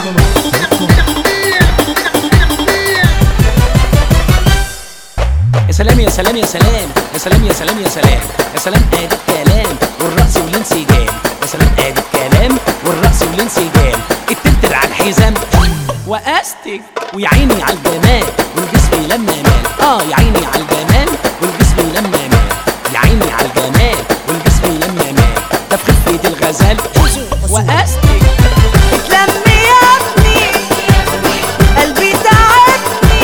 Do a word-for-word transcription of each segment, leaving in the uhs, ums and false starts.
يا سلام يا سلام يا سلام يا سلام يا سلام يا سلام يا سلام ادي الكلام والرقص والانسجام، يا سلام ادي الكلام والرقص والانسجام، التتر على الحزام واستك ويا عيني على الجمال والجسم لما مال، اه يا عيني على الجمال والجسم لما مال، يا عيني على الجمال والجسم لما مال، ده في خفة الغزال واستك اتلمي يا ابني قلبي تعبني،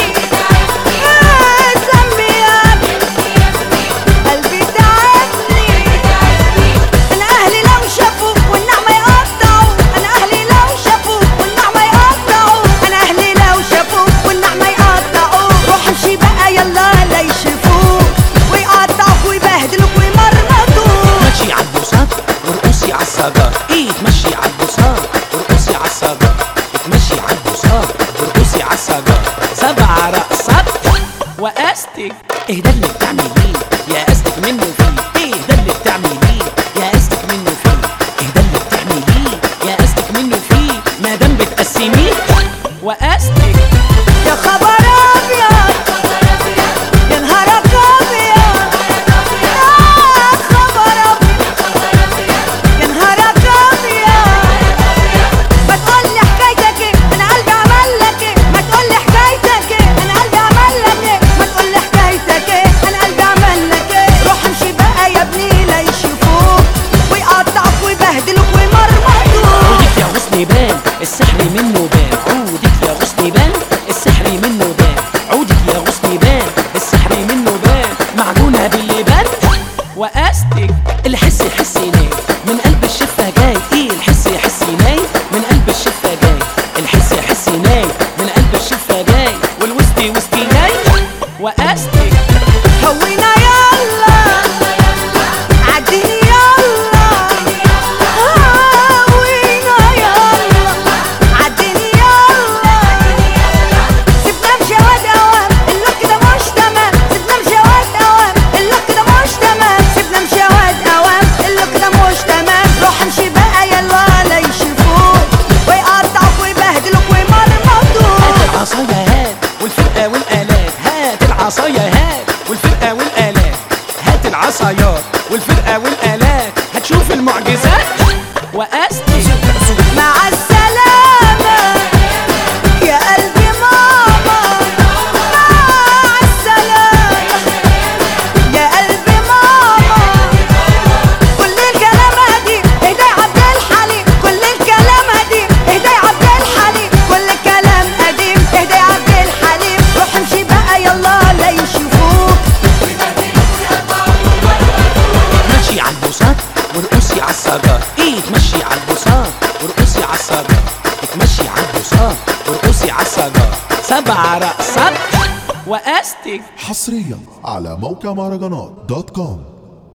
اتلمي يا ابني قلبي تعبني، انا اهلي لو شافوك والنعمة يقطعوا، انا اهلي لو شافوك والنعمة يقطعوا، انا اهلي لو شافوك والنعمة يقطعوا، روح امشي بقى يلا لا يشوفوك ويقطعوك ويبهدلوك ويمرمطوك. ماشي عالبساط وارقصي عالسجار، ايه تمشي عالبساط وارقصي عالسجار، تمشي عالبساط وارقصي عالسجار، سبع رقصات واستك. ايه ده اللي بتعمليه يا استك منه فيه، ايه ده اللي بتعمليه يا استك منه فيه، ايه ده اللي بتعمليه يا استك منه فيه، ما دام بتقسميه واستك. يا خبر ابيض يا نهارك ابيض، يا خبر ابيض يا نهارك ابيض، ما تقولي حكايتك ايه انا قلبي عمل لك ايه، ما تقولي حكايتك ايه انا قلبي عمل لك ايه، ما تقولي حكايتك ايه انا قلبي عمل لك ايه، روح امشي بقى يا ابني لا يشوفوك ويقطعوك ويبهدلوك ويمرمطوك. عودك يا غصن بان السحر منه بان، عودك يا غصن بان السحر منه بان، عودك يا غصن بان السحر منه بان، معجونة باللبان واستك. الحس يحس ناي من قلب الشفة جاي، ايه الحس يحس ناي من قلب الشفة جاي، الحس يحس ناي من قلب الشفة جاي، والوسطي وسطي جاي واستك. هوينا يلا عديني يلا، هوينا يلا عديني يلا، سيبنا مشوات اوام اللوك ده مش تمام، سيبنا مشوات اوام اللوك ده مش تمام، سيبنا مشوات اوام اللوك ده مش تمام، روح امشي بقى يلا لا يشوفوك ويقطعوك ويبهدلوك ويمرمطوك. هات العصاية هات والفرقة والآلات، هات العصاية هات والفرقة والآلات، هات العصايات والفرقة والآلات، هتشوف المعجزات واستك. مع السلامة يا قلبي ماما، مع السلامة يا قلبي ماما، كل الكلام دي اهدى عبد الحليم، كل الكلام دي اهدى عبد الحليم، كل الكلام قديم اهدى عبد الحليم، روح امشي بقى يلا لا يشوفوك. ماشي عالبساط وارقصي عالسجار، ايه تمشي عالبساط وارقصي عالسجار، تمشي عالبساط وارقصي عالسجار، سبع رقصات واستك. حصريا على موقع مهرجانات دوت كوم.